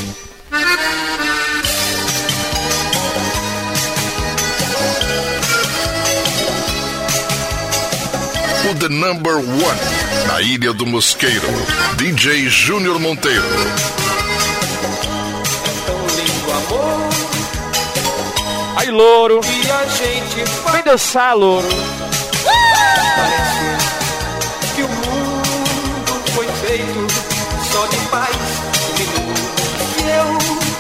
O The Number One, na Ilha do Mosqueiro, DJ Júnior Monteiro. Aí, louro, vem dançar, louro. Parece que o mundo foi feito só de paz e eu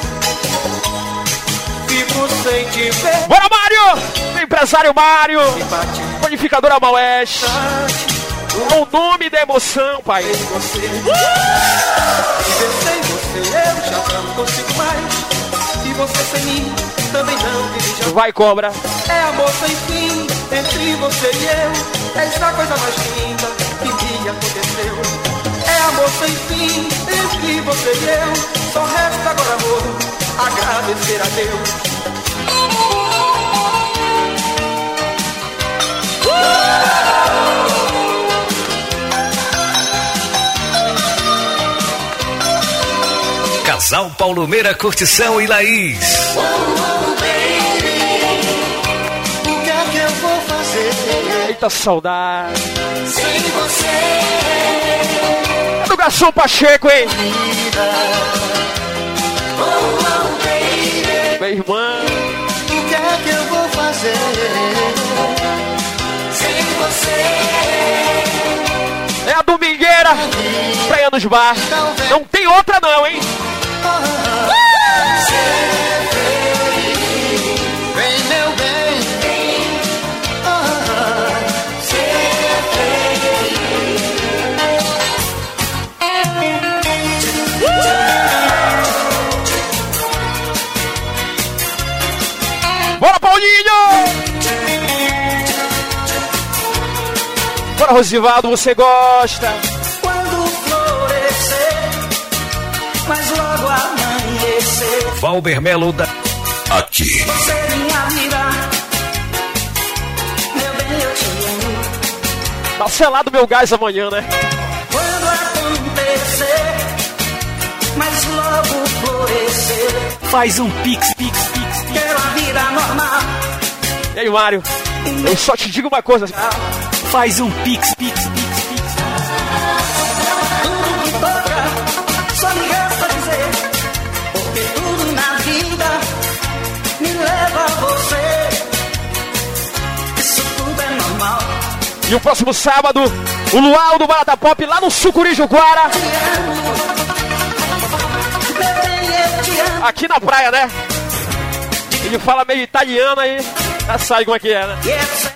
fico sem te ver. Bora, Mário! Empresário Mário! Panificadora Maués! O nome da emoção, pai! Viver sem você eu já não consigo mais. E você sem mim também não dirige. Vai, cobra! É amor sem fim entre você e eu. Essa coisa mais linda que me aconteceu. É amor sem fim entre você e eu. Só resta agora, amor, agradecer a Deus. Casal Paulo Meira, Curtição e Laís. O que é que eu vou fazer? Eita saudade! Sem você. É do garçom Pacheco, hein? Minha irmã. O que é que eu vou fazer? Sem você. É a domingueira, praia nos bar. Não tem outra não, hein? Vem, meu bem. Bora, Paulinho! Bora, Rosivaldo, você gosta? Quando florescer, mas logo amanhecer. Valber Melo da... Aqui. Você minha vida, meu bem, eu te amo. Tá selado meu gás amanhã, né? Quando acontecer, mas logo florescer. Faz um pix. Quero a vida normal. E aí, Mário? Eu só te digo uma coisa. Faz um pix. Tudo que toca, só me resta dizer. Porque tudo na vida me leva a você. Isso tudo é normal. E o próximo sábado, o Luau do Barata Pop lá no Sucuri Juguara. Meu bem, eu te amo. Aqui na praia, né? Ele fala meio italiano aí. Já sabe como é que é, né? E essa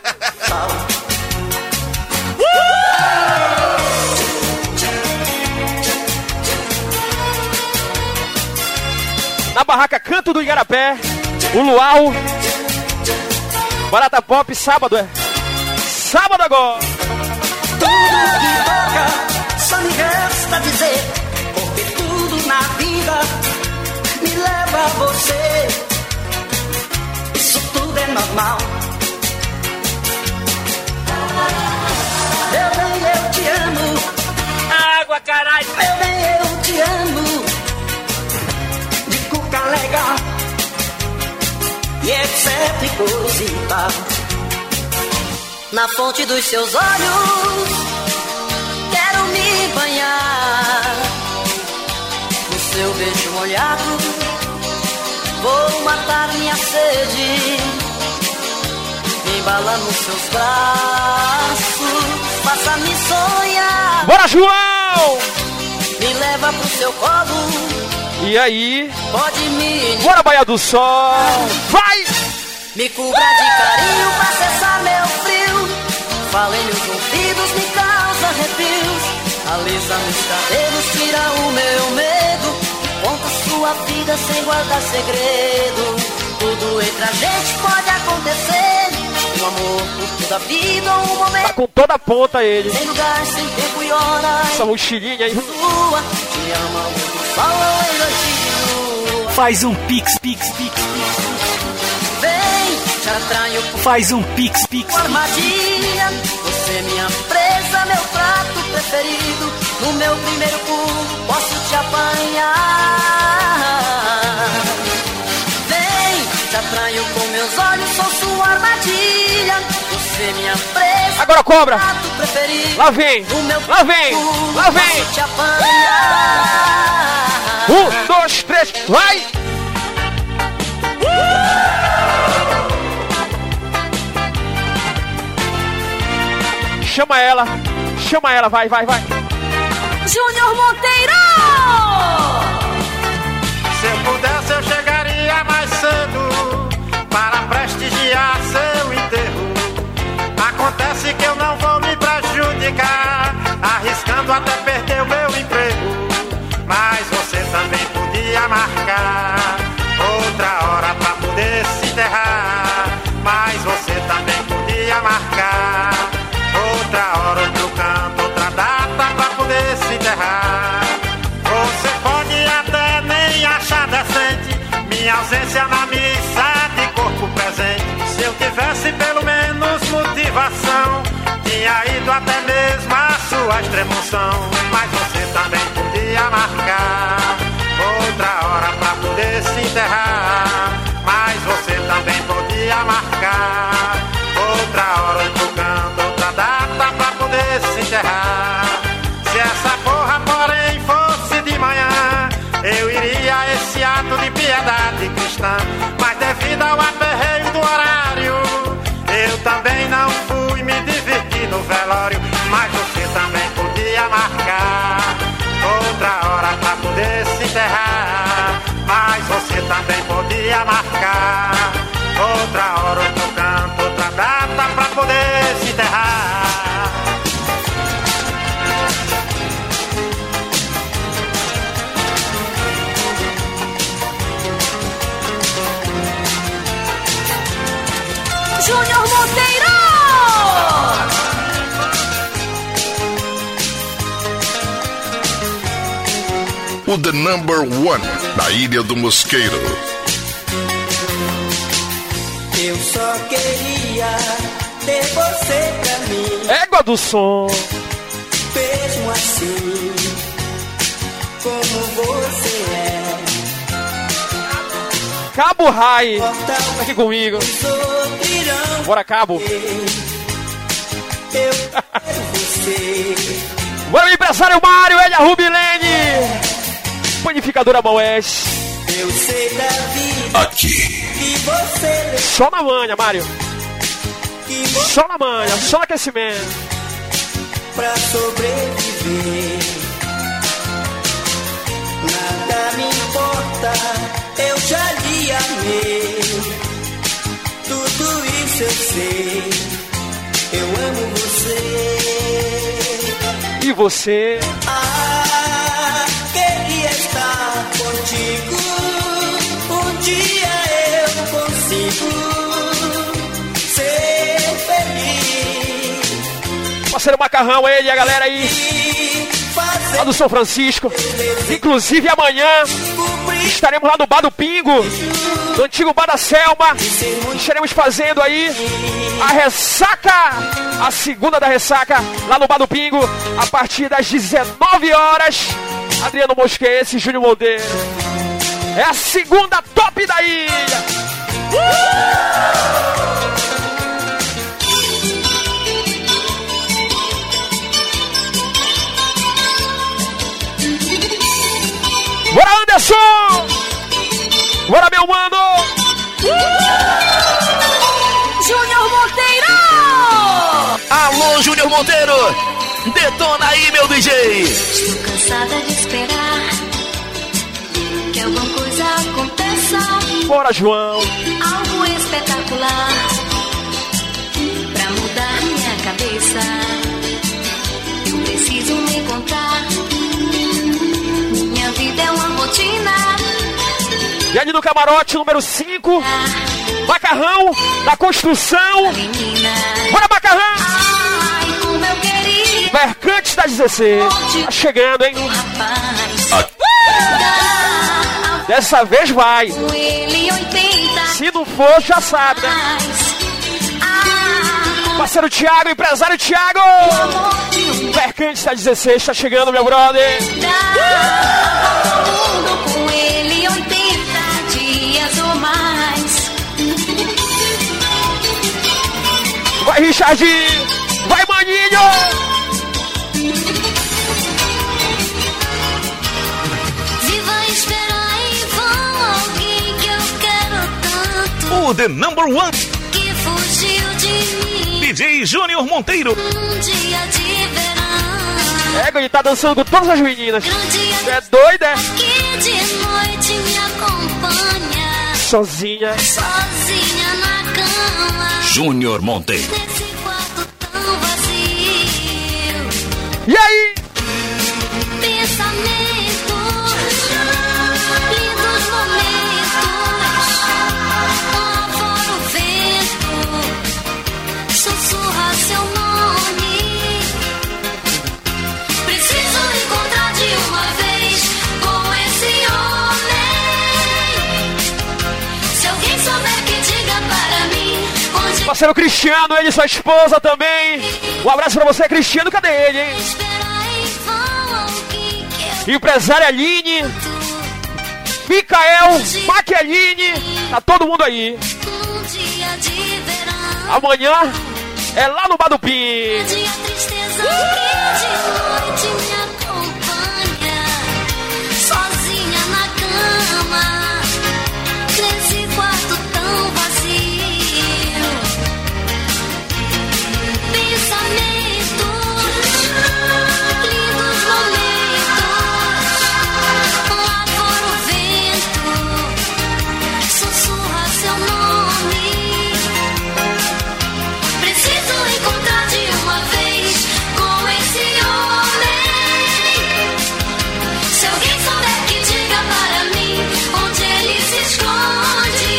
Na barraca Canto do Igarapé, o Luau, Barata Pop, sábado é. Sábado agora. tudo que toca, só me resta dizer. Porque tudo na vida me leva a você. Isso tudo é normal. Meu bem, eu te amo. Água, caralho. Meu bem, eu te amo. De cuca legal e etc e coisa e tal. Na fonte dos seus olhos quero me banhar. No seu beijo molhado vou matar minha sede. Me embala nos seus braços, faça-me sonhar. Bora, João! Me leva pro seu colo. E aí? Pode me... Bora, Baía do Sol! Vai! Me cubra de carinho pra cessar meu frio. Fala em meus ouvidos, me causa arrepios. Alisa meus cabelos, tira o meu medo. Conta sua vida sem guardar segredo. Tudo entre a gente pode acontecer. Um amor por toda a vida ou um momento. Tá com toda a ponta ele. Sem lugar, sem tempo e hora. Essa mochilinha aí. Sua, te ama o sol em noite de lua. Faz um pix. Vem, te atraio por Faz um pix. armadilha. Você é minha presa, meu prato preferido. No meu primeiro pulo posso te apanhar. ver minha presa. Agora cobra. Prato preferido. Lá vem. O meu Lá vem. pulo, Lá vem. posso te apanhar. 1, 2, 3, vai! Chama ela, vai. Júnior Monteiro! Se eu pudesse eu chegaria mais cedo para prestigiar seu enterro. Acontece que eu não vou me prejudicar, arriscando até perder o meu emprego. Mas você também podia marcar outra hora pra poder se enterrar. Mas você também podia marcar outra hora, outro canto, outra data pra poder se enterrar. Você pode até nem achar decente minha ausência na missa de corpo presente. Se eu tivesse pelo menos motivação, tinha ido até mesmo a sua extremoção. Mas você também podia marcar outra hora pra poder se enterrar. Mas você também podia marcar outra hora, outro canto, outra data pra poder se enterrar. Se essa porra, porém, fosse de manhã, eu iria a esse ato de piedade cristã. Mas devido ao aperreio do horário, eu também não fui me divertir no velório. Mas você também podia marcar outra hora pra poder se enterrar. Mas você também podia marcar outra hora, outro canto, outra data pra poder se enterrar. Júnior Monteiro! O The Number One, na Ilha do Mosqueiro. Eu só queria ter você pra mim. Égua do som. Mesmo assim, como você é. Cabo Rai. Tá aqui comigo. Bora, Cabo. Eu quero você. Bora, empresário Mário, Elia Rubilene. Panificadora Maués. Eu sei da vida Aqui. que você Só na manha, Mário. que você Só na manha, só no aquecimento. pra sobreviver. Nada me importa, eu já lhe amei. Tudo isso eu sei, eu amo você. E você? Ah, queria estar contigo. Um dia eu consigo ser feliz. Parceiro Macarrão, ele e a galera aí, E fazer lá do São Francisco. Inclusive amanhã cumprir estaremos lá no Bar do Pingo, no antigo Bar da Selma. Estaremos fazendo aí a ressaca, a segunda da ressaca, lá no Bar do Pingo, a partir das 19 horas. Adriano Mosquense e Júnior Monteiro. É a segunda top da ilha. Bora, Anderson! Bora, meu mano! Júnior Monteiro! Alô, Júnior Monteiro! Detona aí, meu DJ! Estou cansada de esperar que alguma coisa aconteça, Bora, João! algo espetacular pra mudar minha cabeça. Eu preciso me contar. Minha vida é uma rotina. E ali no camarote, número 5, Macarrão, da construção. Menina, Bora, Macarrão! ai, como eu queria Mercantes da 16. Tá chegando, hein? um rapaz. Dessa vez vai. Com ele 80 Se não for, já sabe, né? mais. Parceiro Thiago, empresário Thiago. Amor de um Mercantes da 16, tá chegando, meu brother. todo mundo com ele 80 dias ou mais. Vai, Richard Richard! Vai, maninho! Viva esperar em vão alguém que eu quero tanto. O The Number One, Que fugiu de mim DJ Júnior Monteiro. num dia de verão. Ele tá dançando com todas as meninas. Num dia É doido, é? que de noite me acompanha. Sozinha. Sozinha na cama. Júnior Monteiro. Nesse quarto tão vazio. E aí? Pensamentos, lindos momentos. Lá fora o vento sussurra seu nome. Preciso encontrar de uma vez com esse homem. Se alguém souber que diga para mim onde Parceiro Cristiano, ele e sua esposa também. Um abraço pra você, Cristiano. Cadê ele, hein? esperar em vão alguém que eu Empresária Aline, Micael, Maquialine. Tá todo mundo aí. num dia de verão. Amanhã é lá no Bar do Pim. De a tristeza que de noite me acompanha. Sozinha na cama. Nesse quarto tão vazio. Pensamentos, lindos momentos. Lá fora o vento sussurra seu nome. Preciso encontrar de uma vez com esse homem. Se alguém souber que diga para mim onde ele se esconde.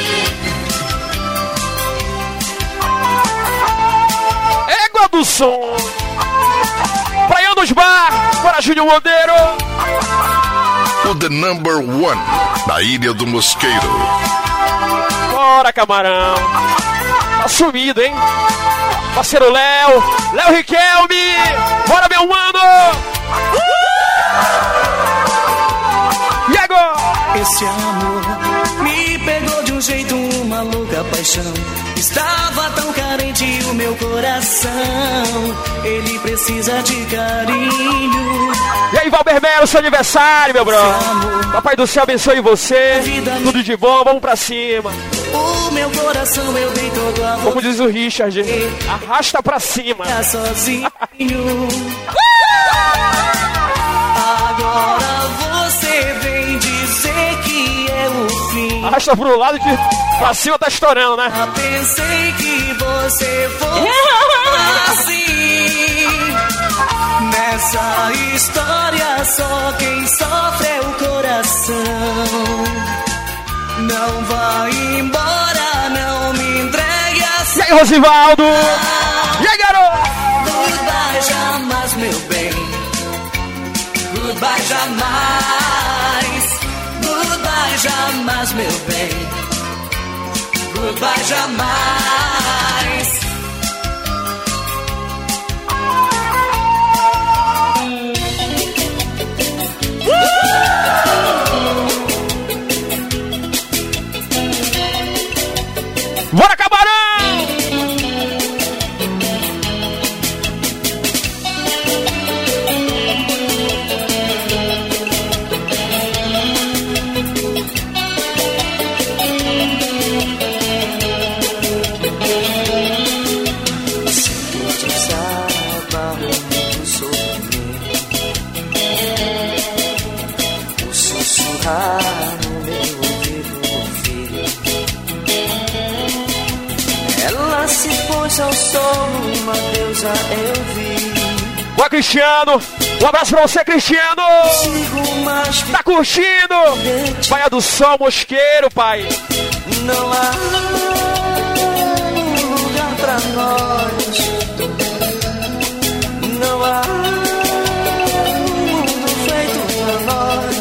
Égua do som. Praia dos Bar, para Júnior Monteiro. O The Number One, na Ilha do Mosqueiro. Bora, camarão. Tá sumido, hein? Parceiro Léo, Léo Riquelme. Bora, meu mano. E agora? Esse amor me pegou de um jeito, uma louca paixão. Estava tão carente o meu coração. Ele precisa de carinho. E aí, Valber Melo, seu aniversário, meu brother. Papai do céu abençoe você. Tudo de bom, vamos pra cima. O meu coração eu dei todo a Como diz o Richard, arrasta pra cima. ficar sozinho. Agora você vem dizer que é o fim. Arrasta pro lado que pra cima tá estourando, né? Pensei que você fosse assim. Nessa história só quem sofre é o coração. Não vai embora, não me entregue assim. E aí, Rosivaldo? E aí, garoto? Goodbye jamais, meu bem. Goodbye jamais. Goodbye jamais, meu bem. Goodbye jamais. Bora, camarão! No meu ouvido, filho. Ela se pôs ao sol, uma deusa eu vi. Boa, Cristiano! Um abraço pra você, Cristiano! Sigo mais Tá curtindo? Praia do Sol, Mosqueiro, pai! não há lugar pra nós. Não há mundo feito pra nós.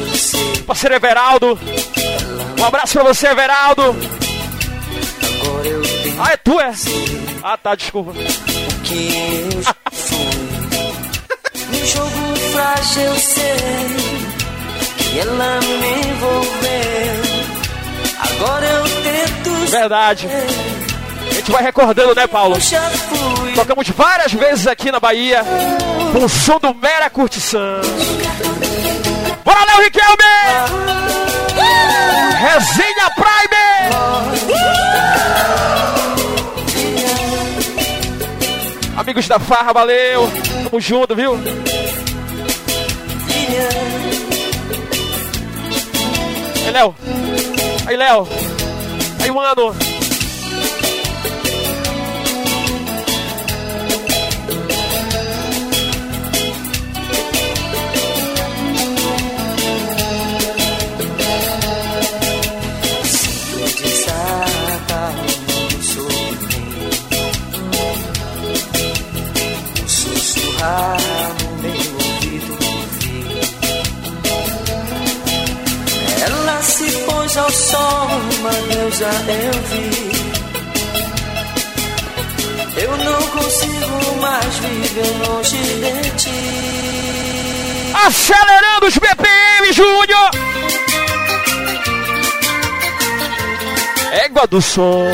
Parceiro Everaldo, um abraço pra você, Everaldo. Agora Ah, é tu, é? Ah, tá, desculpa. Que eu fui. No jogo frágil eu sei que ela me envolveu. Agora eu tento. Verdade. A gente vai recordando, né, Paulo? Tocamos várias vezes aqui na Bahia com o som do Mera Curtição. Bora, Léo Riquelme! Resenha Prime! Amigos da Farra, valeu! Tamo junto, viu? Aí, Léo! Aí, Léo! Aí, mano! No meu ouvido ouvir. Ela se pôs ao sol, Deusa eu vi. Eu não consigo mais viver longe de ti. Acelerando os BPM, Júnior! Égua do som.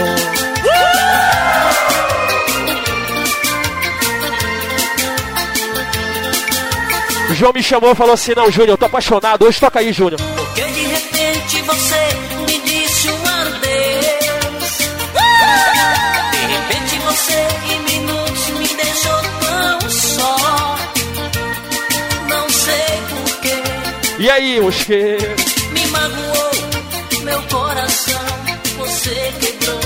O João me chamou e falou assim, não, Júnior, eu tô apaixonado, hoje toca aí, Júnior. Porque de repente você me disse um adeus. De repente você em minutos me deixou tão só. Não sei porquê. E aí, os que? Me magoou, meu coração você quebrou.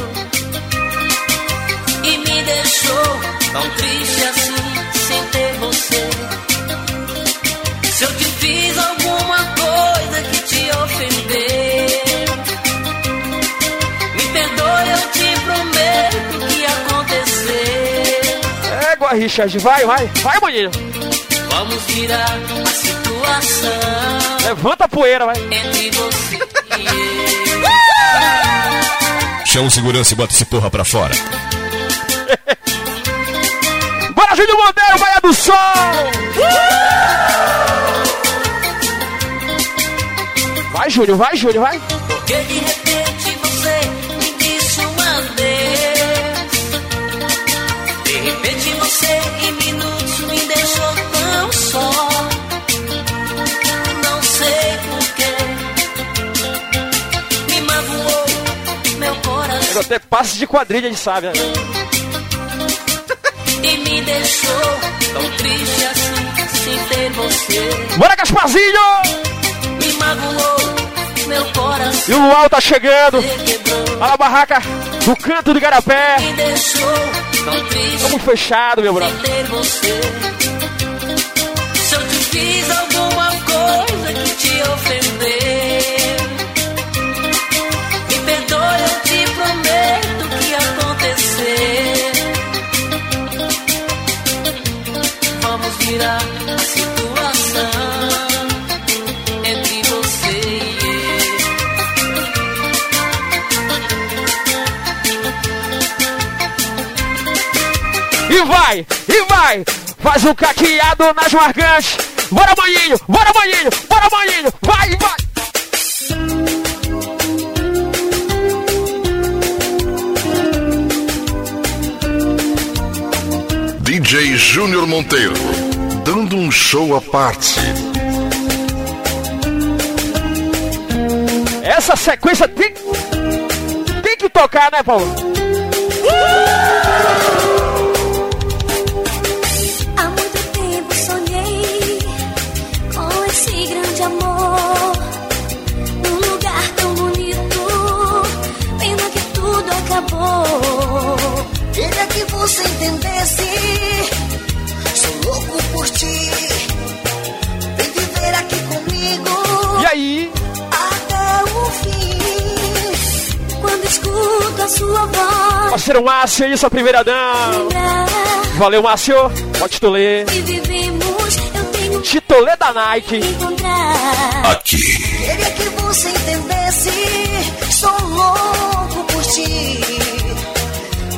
E me deixou tão triste assim, sem ter você. Se eu te fiz alguma coisa que te ofendeu, me perdoe, eu te prometo que acontecer. Égua, Richard, vai, maninho. Vamos virar a situação. Levanta a poeira, vai. Entre você e eu. Chama o segurança e bota esse porra pra fora. Bora, Júnior Monteiro, Baía do Sol! Vai, Júnior, vai. Porque de repente você me disse um adeus. De repente você em minutos me deixou tão só. Não sei porquê. Me magoou meu coração. Eu até passe de quadrilha de sábia. E me deixou tão triste assim, sem ter você. Bora, Gasparzinho! Me magoou meu coração. E o Luau tá chegando. Olha a barraca do canto do Igarapé. Me deixou tão triste. Estamos fechados, meu brother. Sem ter você. Se eu te fiz alguma coisa que te ofendeu, me perdoe, eu te prometo que acontecer. Vamos virar a situação entre você e eu. E vai! Faz um caqueado nas marcantes. Bora, maninho! Vai! DJ Júnior Monteiro, dando um show à parte. Essa sequência tem que tocar, né, Paulo? Há muito tempo sonhei com esse grande amor, num lugar tão bonito, pena que tudo acabou. Queria que você entendesse, sou louco por ti. Vem viver aqui comigo. E aí? Até o fim. Quando escuto a sua voz, Parceiro Márcio, isso, a primeira dama. lembrar Valeu, Márcio. Pode titolê. que vivemos, eu tenho que Titolê da Nike. encontrar. Aqui. Queria que você entendesse, sou louco por ti.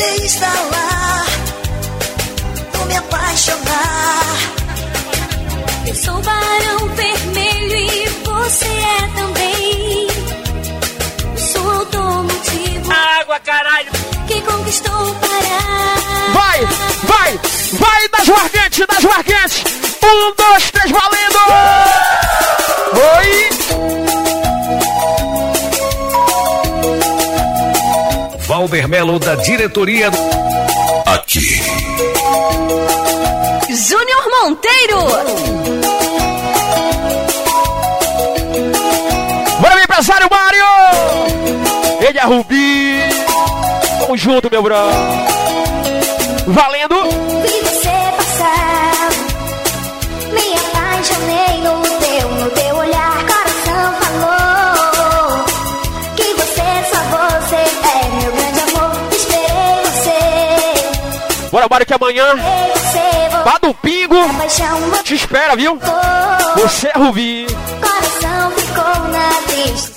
você está lá, vou me apaixonar. Eu sou Barão Vermelho e você é também. Eu sou automotivo. Água, caralho! Que conquistou o Pará. Vai, vai, vai das marcantes, das marcantes. 1, 2, 3, valendo! Oi! Valder Melo da diretoria do... Aqui. Júnior Monteiro. Bora, meu empresário Mário! Ele é Rubi. Tamo junto, meu bro. Valendo! Vi você passar, me apaixonei no teu olhar. Coração falou que só você é meu grande amor. Esperei você. Bora, Mário, que amanhã Vá do Pingo te espera, viu? Você é Rubi. Coração ficou na triste.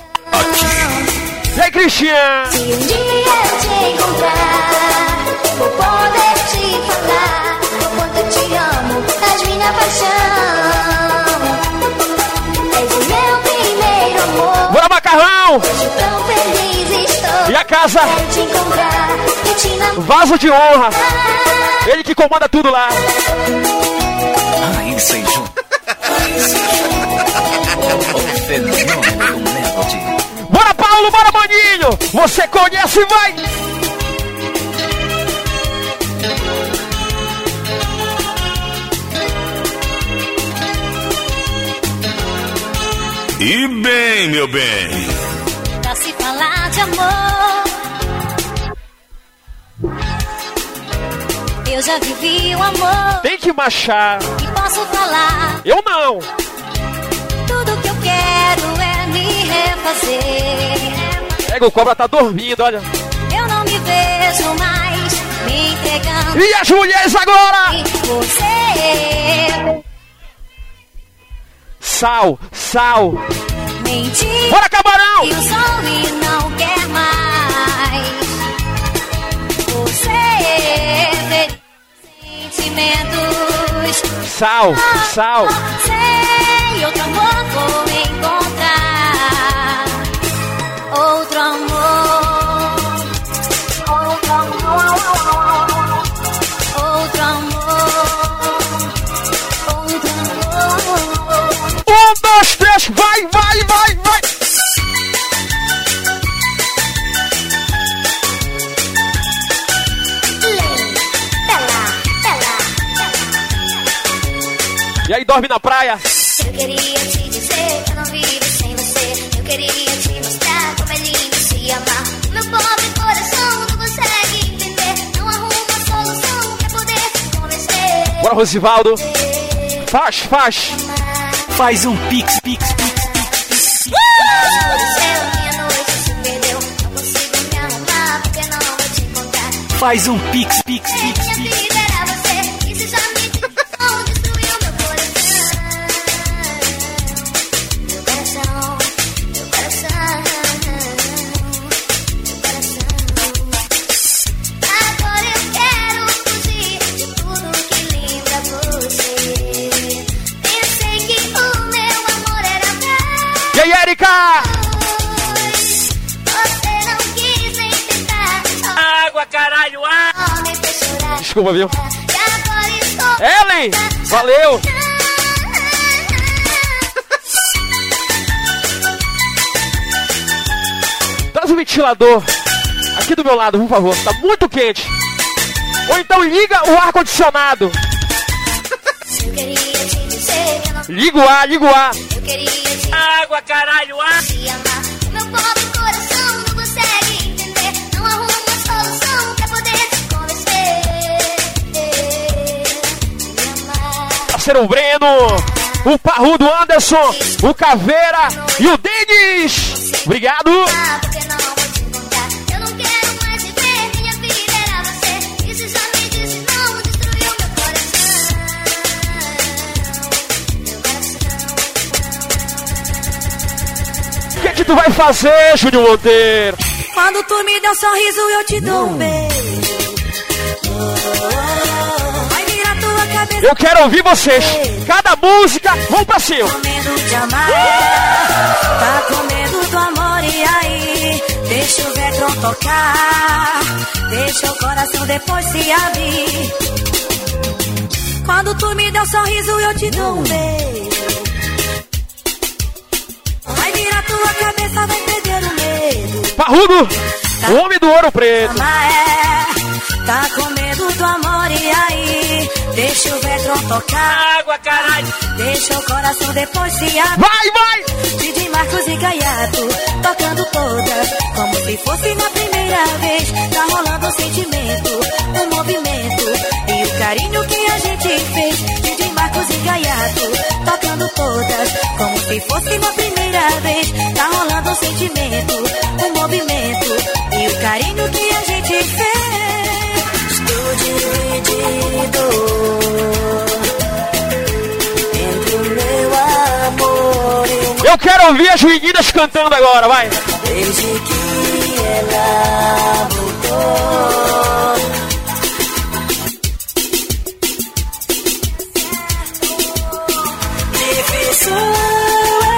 E aí, Cristian? Se um dia eu te encontrar, vou poder te falar o quanto eu te amo, és minha paixão. És o meu primeiro amor. Bora, Macarrão! Hoje tão feliz estou. E a casa? Quero te encontrar, eu te namorar. Vaso de honra. Ele que comanda tudo lá. Aí, Seijun. O fenômeno do Melody. Bora, Paulo, bora, Maninho! Você conhece, vai! E bem, meu bem. Pra se falar de amor, eu já vivi o amor. Tem que marchar. E posso falar. Eu não. Tudo que eu quero é me refazer. Pega, o cobra tá dormindo, olha. Eu não me vejo mais me entregando. E as mulheres agora? Você. Sal, sal. Mentir. Bora, Camarão! E o sol e não quer mais. Você. Sentimentos. Sal, sal. Sei, outro amor vou encontrar. Outro amor. Outro amor. Outro amor. Outro amor. 1, 2, 3, vai, vai, vai, vai! E aí, dorme na praia? Eu queria te dizer que eu não vivo sem você. Eu queria te mostrar como é lindo se amar. Meu pobre coração não consegue entender. Não arruma solução pra poder convencer. Bora, Rosivaldo. Faz, faz. Faz um pix, pix, pix. Minha noite se perdeu. Não consigo me arrumar porque não vou te encontrar. Faz um pix, pix, pix, Minha pix. vida era você. Isso já me destruiu meu coração. Meu coração. Meu coração. Meu coração. Agora eu quero fugir de tudo que lembra você. Pensei que o meu amor era pra E aí, Erika? você não quis nem tentar. Água, caralho, água! Só me fez chorar. Desculpa, viu? E agora estou. Ellen, valeu! Traz um ventilador aqui do meu lado, por favor. Tá muito quente. Ou então liga o ar-condicionado. Eu queria te dizer que eu não. Liga o ar, liga o ar. Eu queria te Água, caralho, ar! te amar. Meu pobre coração não consegue entender. Não arruma solução pra poder te convencer. Me amar. Parceiro Breno, o Parrudo Anderson, o Caveira e o Denis. Obrigado. Porque não vou te encontrar. Eu não quero mais viver. Minha vida era você. Isso já me disse não. Destruiu meu coração. Meu coração. O que tu vai fazer, Júnior Monteiro? Quando tu me dá um sorriso, eu te dou um beijo. Eu quero ouvir vocês. Cada música, vamos pra cima. Com medo de amar, tá com medo do amor, e aí? Deixa o vetro tocar, deixa o coração depois se abrir. Quando tu me deu um sorriso, eu te dou um beijo. Vai virar tua cabeça, vai perder o medo. Parrudo, o homem do ouro preto. Tá com medo do amor, e aí? Deixa o vetro tocar. Água, caralho. Deixa o coração depois se abrir. Vai, vai! DJ Marcos e Gaiato, tocando todas, como se fosse na primeira vez. Tá rolando um sentimento, um movimento e o carinho que a gente fez. DJ Marcos e Gaiato, tocando todas, como se fosse na primeira vez. Tá rolando um sentimento, um movimento e o carinho que a gente fez. Estou dividido entre o meu amor e o meu. Eu quero ouvir as meninas cantando agora, vai. Desde que ela voltou, difícil é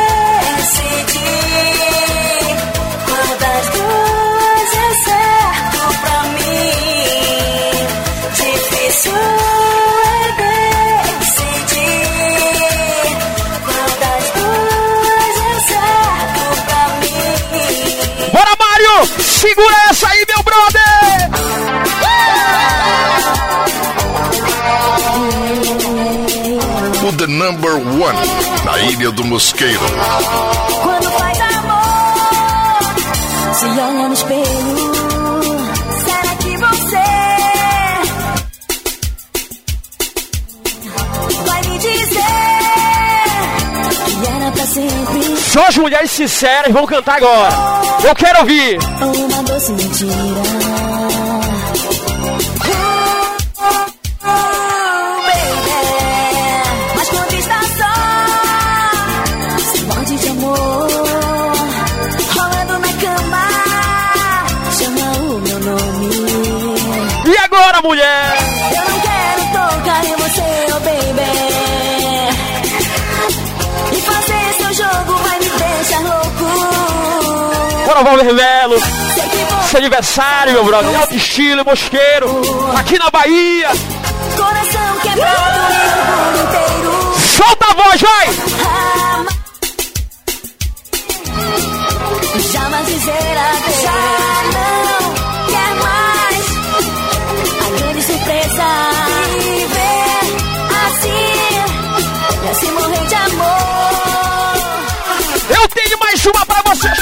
decidir qual das duas é certo pra mim. Difícil é decidir qual das duas é certo pra mim. Bora, Mário! Segura essa aí, meu brother! O The Number One, na Ilha do Mosqueiro. Quando faz amor, se olha no espelho, será que você vai me dizer que era pra sempre? Só as mulheres sinceras vão cantar agora. Eu quero ouvir. Uma doce mentira. Baby, mas conquistação, sem morte de amor, rolando na cama, chama o meu nome. E agora, mulher? Eu não quero tocar em você, oh baby, e fazer seu jogo vai me deixar louco. Bora, Valver Melo. Seu aniversário, meu brother. Alto estilo, Mosqueiro. Aqui na Bahia. Coração quebrado no mundo inteiro. Solta a voz, vai! Jamais dizer adeus. Já não quer mais a grande surpresa. Viver assim, e assim morrer de amor. Eu tenho mais uma pra vocês.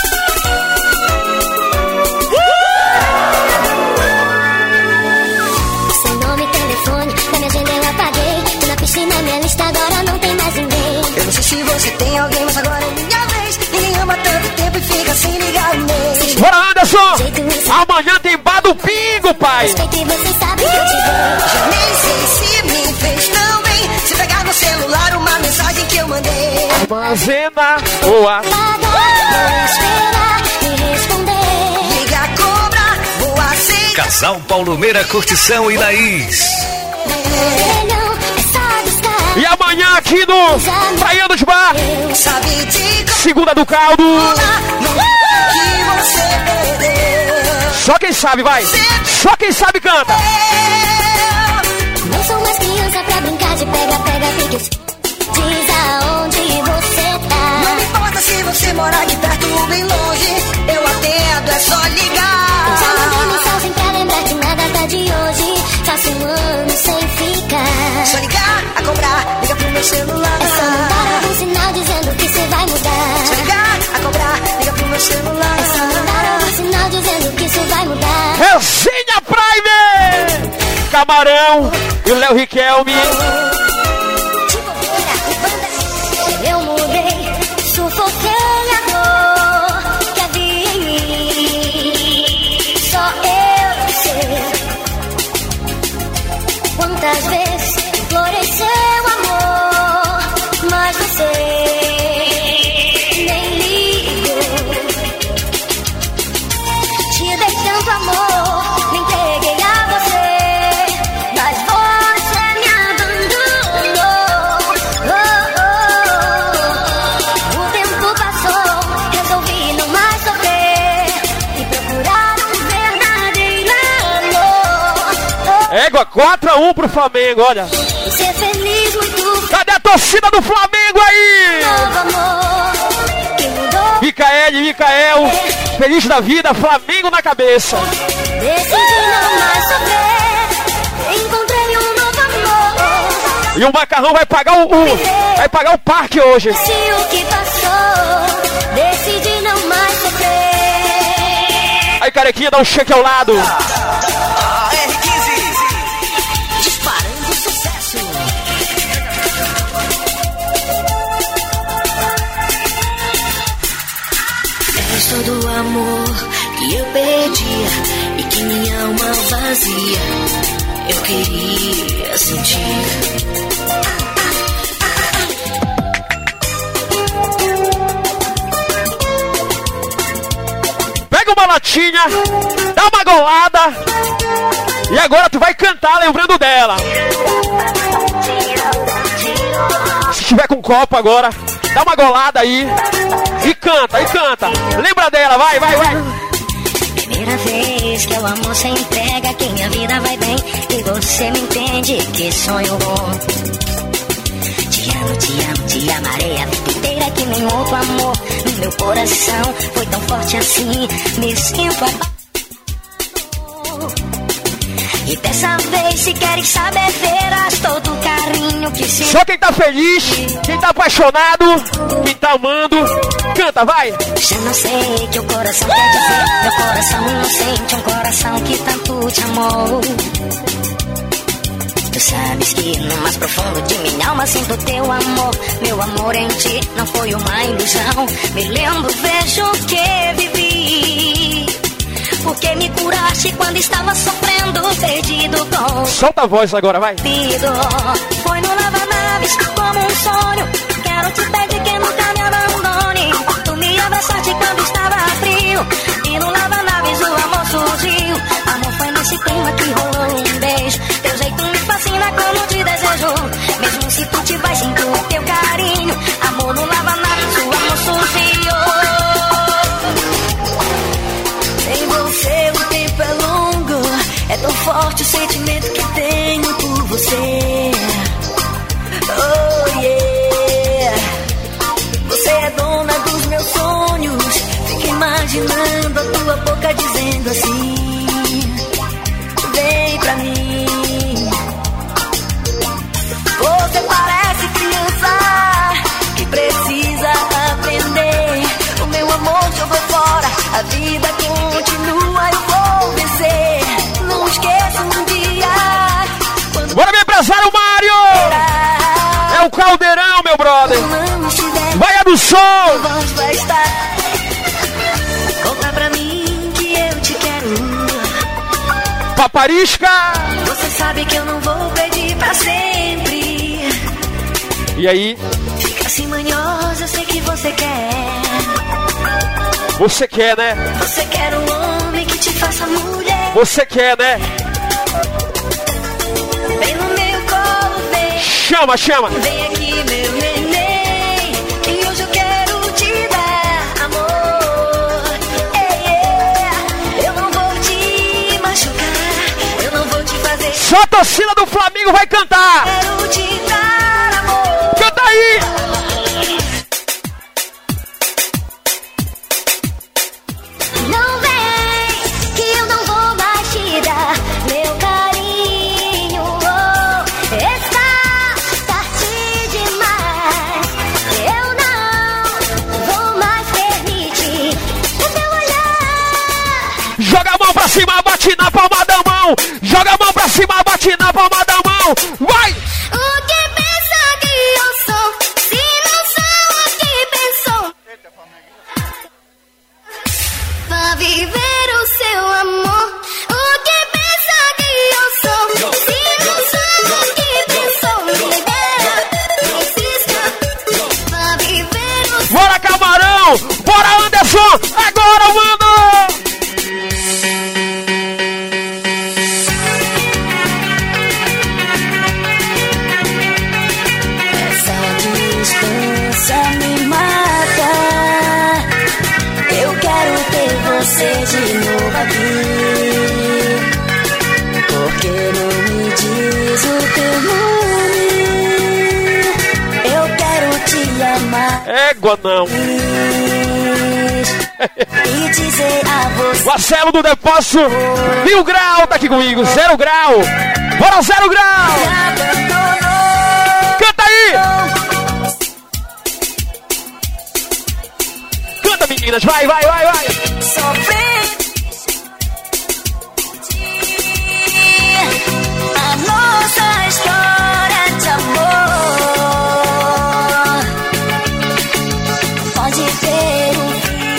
Seu nome, telefone, na minha agenda eu apaguei. Na piscina, minha lista, agora não tem mais ninguém. Eu não sei se você tem alguém, mas agora é minha vez. Ninguém ama tanto tempo e fica sem ligar o mês. Bora, Anderson! Amanhã tem Bar do Pingo, pai! Respeito e você sabe que eu te dou. Já nem sei se me fez tão bem. Se pegar no celular uma mensagem que eu mandei. Armazena, boa! Vou esperar me responder. Liga, cobra, vou aceitar. Casal Paulo Meira, Curtição e Laís. Não, é só buscar. E amanhã aqui no Praia dos Bar, Sabe de Segunda do Caldo. cola, não que você perdeu. Só quem sabe, vai! Só quem sabe canta! Não sou mais criança pra brincar de pega-pega, pique. Diz aonde você Não tá. me importa se você mora aqui perto ou bem longe. Eu atendo, é só ligar. Já mandei mensagem pra lembrar que nada tá de hoje. Faço um ano sem ficar. Só ligar, a cobrar, liga pro meu celular. É só mandar algum sinal dizendo que você vai mudar. Só ligar, a cobrar, liga pro meu celular. É só mandar algum sinal dizendo que você vai mudar. Resenha Prime! Camarão e o Léo Riquelme. Eu mudei, sufoquei a dor que havia em mim. Só eu sei quantas vezes floresceu amor, mas você nem ligou. Te dei tanto amor, me entreguei a você, mas você me abandonou. Égua, 4-1 pro Flamengo, olha. E ser feliz muito. Cadê a torcida do Flamengo aí? Novo amor que mudou. Micael, feliz da vida, Flamengo na cabeça. Decidi não mais sofrer. Encontrei um novo amor. E o Macarrão vai pagar o parque hoje. Se o que passou, decidi não mais sofrer. Aí, carequinha, dá um cheque ao lado. Disparando sucesso. És todo o amor que eu perdia e que minha alma vazia eu queria sentir. Pega uma latinha, dá uma golada e agora tu vai cantar lembrando dela. Se tiver com copo agora, dá uma golada aí e canta, Lembra dela, vai. Primeira vez que o amor se entrega, que minha vida vai bem e você me entende, que sonho bom. Te amo, te amarei a vida inteira, que nem outro amor no meu coração foi tão forte assim, me sinto abafado. E dessa vez, se queres saber, verás todo o carinho que se... Só quem tá feliz, quem tá apaixonado, quem tá amando, canta, vai! Já não sei que o coração quer dizer, meu coração inocente, um coração que tanto te amou. Tu sabes que no mais profundo de minha alma sinto teu amor. Meu amor em ti não foi uma ilusão. Me lembro, vejo o que vivi. Porque me curaste quando estava sofrendo, perdido com... Solta a voz agora, vai! Foi no lava-naves como um sonho. Quero te pedir que nunca me abandone. Tu me abraçaste quando estava frio. E no lava-naves o amor surgiu. Amor foi nesse clima que rolou um beijo. Teu jeito me fascina como te desejo. Mesmo se tu te vais, sinto o teu carinho. Amor no lava-naves, o amor surgiu. Sem você o tempo é longo. É tão forte o sentimento que tenho por você. Oh yeah. Você é dona dos meus sonhos. Fico imaginando a tua boca dizendo assim: vem pra mim. Você parece criança que precisa aprender. O meu amor jogou fora, a vida continua, eu vou vencer. Não esqueça um dia. Bora, meu empresário Mário! É o caldeirão, meu brother! Vai a do som! Vai estar. Conta pra mim que eu te quero. Paparisca! Você sabe que eu não vou pedir pra sempre. E aí? Fica assim manhosa, eu sei que você quer. Você quer, né? Você quer um homem que te faça mulher. Você quer, né? Vem no meu colo, vem. Chama! Vem aqui, meu neném, que hoje eu quero te dar amor. Eu não vou te machucar, eu não vou te fazer. Só a torcida do Flamengo vai cantar! Quero te dar amor. Canta aí! Não vem, que eu não vou mais te dar meu carinho. Oh, está tarde demais. Eu não vou mais permitir o teu olhar. Joga a mão pra cima, bate na palma da mão! Joga a mão pra cima, bate na palma da mão! Vai! O que pensa que eu sou, se não sou o que pensou? Vá viver o seu amor. O que pensa que eu sou, se não sou o que pensou? Insista, vá viver o seu... Bora, Camarão! Bora, Anderson! Agora, mano! Você de novo aqui, porque no égua não. E dizer a você. Marcelo do Depósito 1000 Grau tá aqui comigo. 0 grau. Bora 0 grau. Canta aí. Canta, meninas. Vai. Sofrer a nossa história de amor pode ter um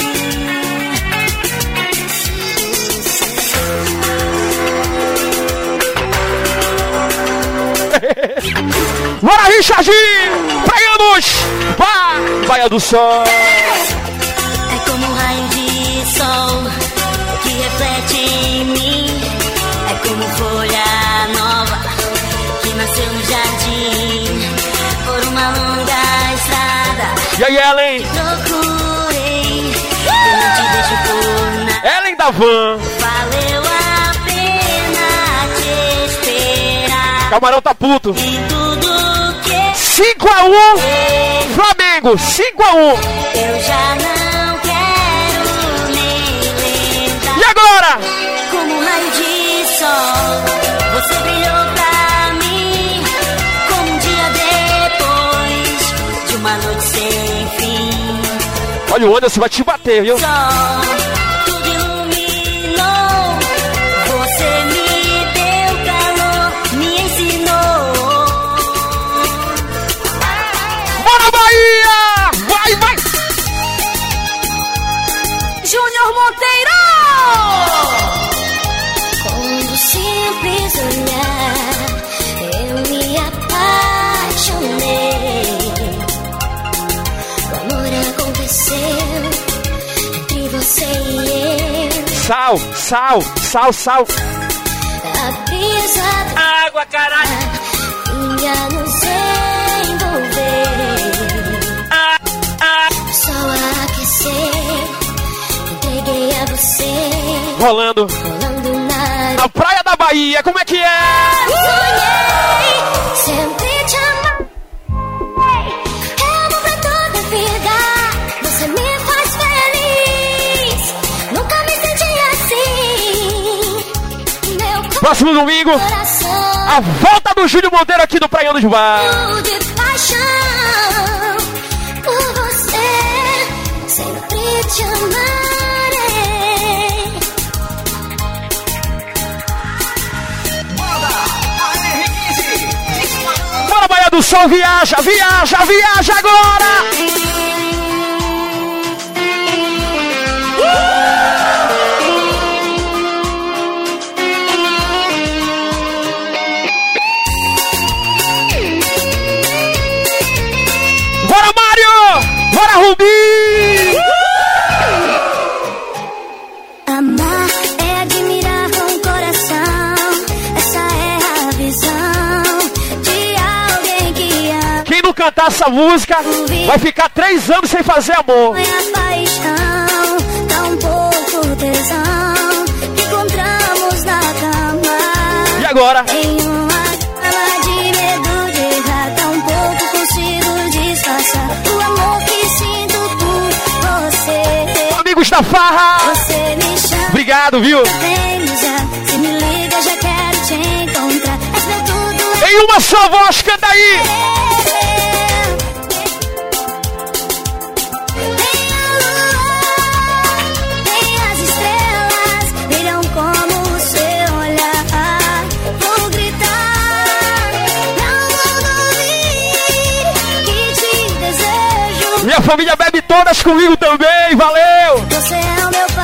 fim. Bora, Richardinho. Praianos. Baia do Sol. É como um raio de sol que reflete em mim. É como folha nova que nasceu no jardim. Por uma longa estrada. E aí, Ellen? Procurei, eu não te deixo por nada. Ellen da Van. Valeu a pena te esperar. Camarão tá puto. Em tudo que 5-1. Flamengo, 5-1. eu já não quero nem lembrar. E agora? Como um raio de sol, você brilhou pra mim. Como um dia depois de uma noite sem fim. Olha, o Anderson vai te bater, viu? Sol, tudo iluminou. Você me deu calor, me ensinou. Bora, Bahia! Vai! Júnior Monteiro! Com um simples olhar, eu me apaixonei. O amor aconteceu entre você e eu. Sal. A brisa Água, caralho. vinha nos envolver. Só aquecer, entreguei a você. Rolando. Rolando Na praia da Bahia, como é que é? sonhei, sempre te amei. Amo pra toda a vida. Você me faz feliz. Nunca me senti assim. Meu Próximo domingo, coração a volta do Júnior Monteiro aqui do Praiano de Bar. de paixão por você. Sempre te amarei. Bora, Bahia do Sol, viaja agora! Bora, Mário! Bora, Rubi! Amar é admirar com o coração. Essa é a visão de alguém que ama. Quem não cantar essa música vai ficar 3 anos sem fazer amor. É a paixão, dá um pouco tesão que encontramos na cama. E agora? Em uma cama de medo de errar, dá um pouco consigo disfarçar o amor que sinto por você. Amigos da farra! Você me chama. Obrigado, viu? Vem já, se me liga, já quero te encontrar. És meu tudo, Em uma só voz, canta aí! Vem a lua, vem as estrelas, brilham como o seu olhar. Vou gritar, não vou dormir, que te desejo. Minha família bebe todas comigo também, valeu! Você é o meu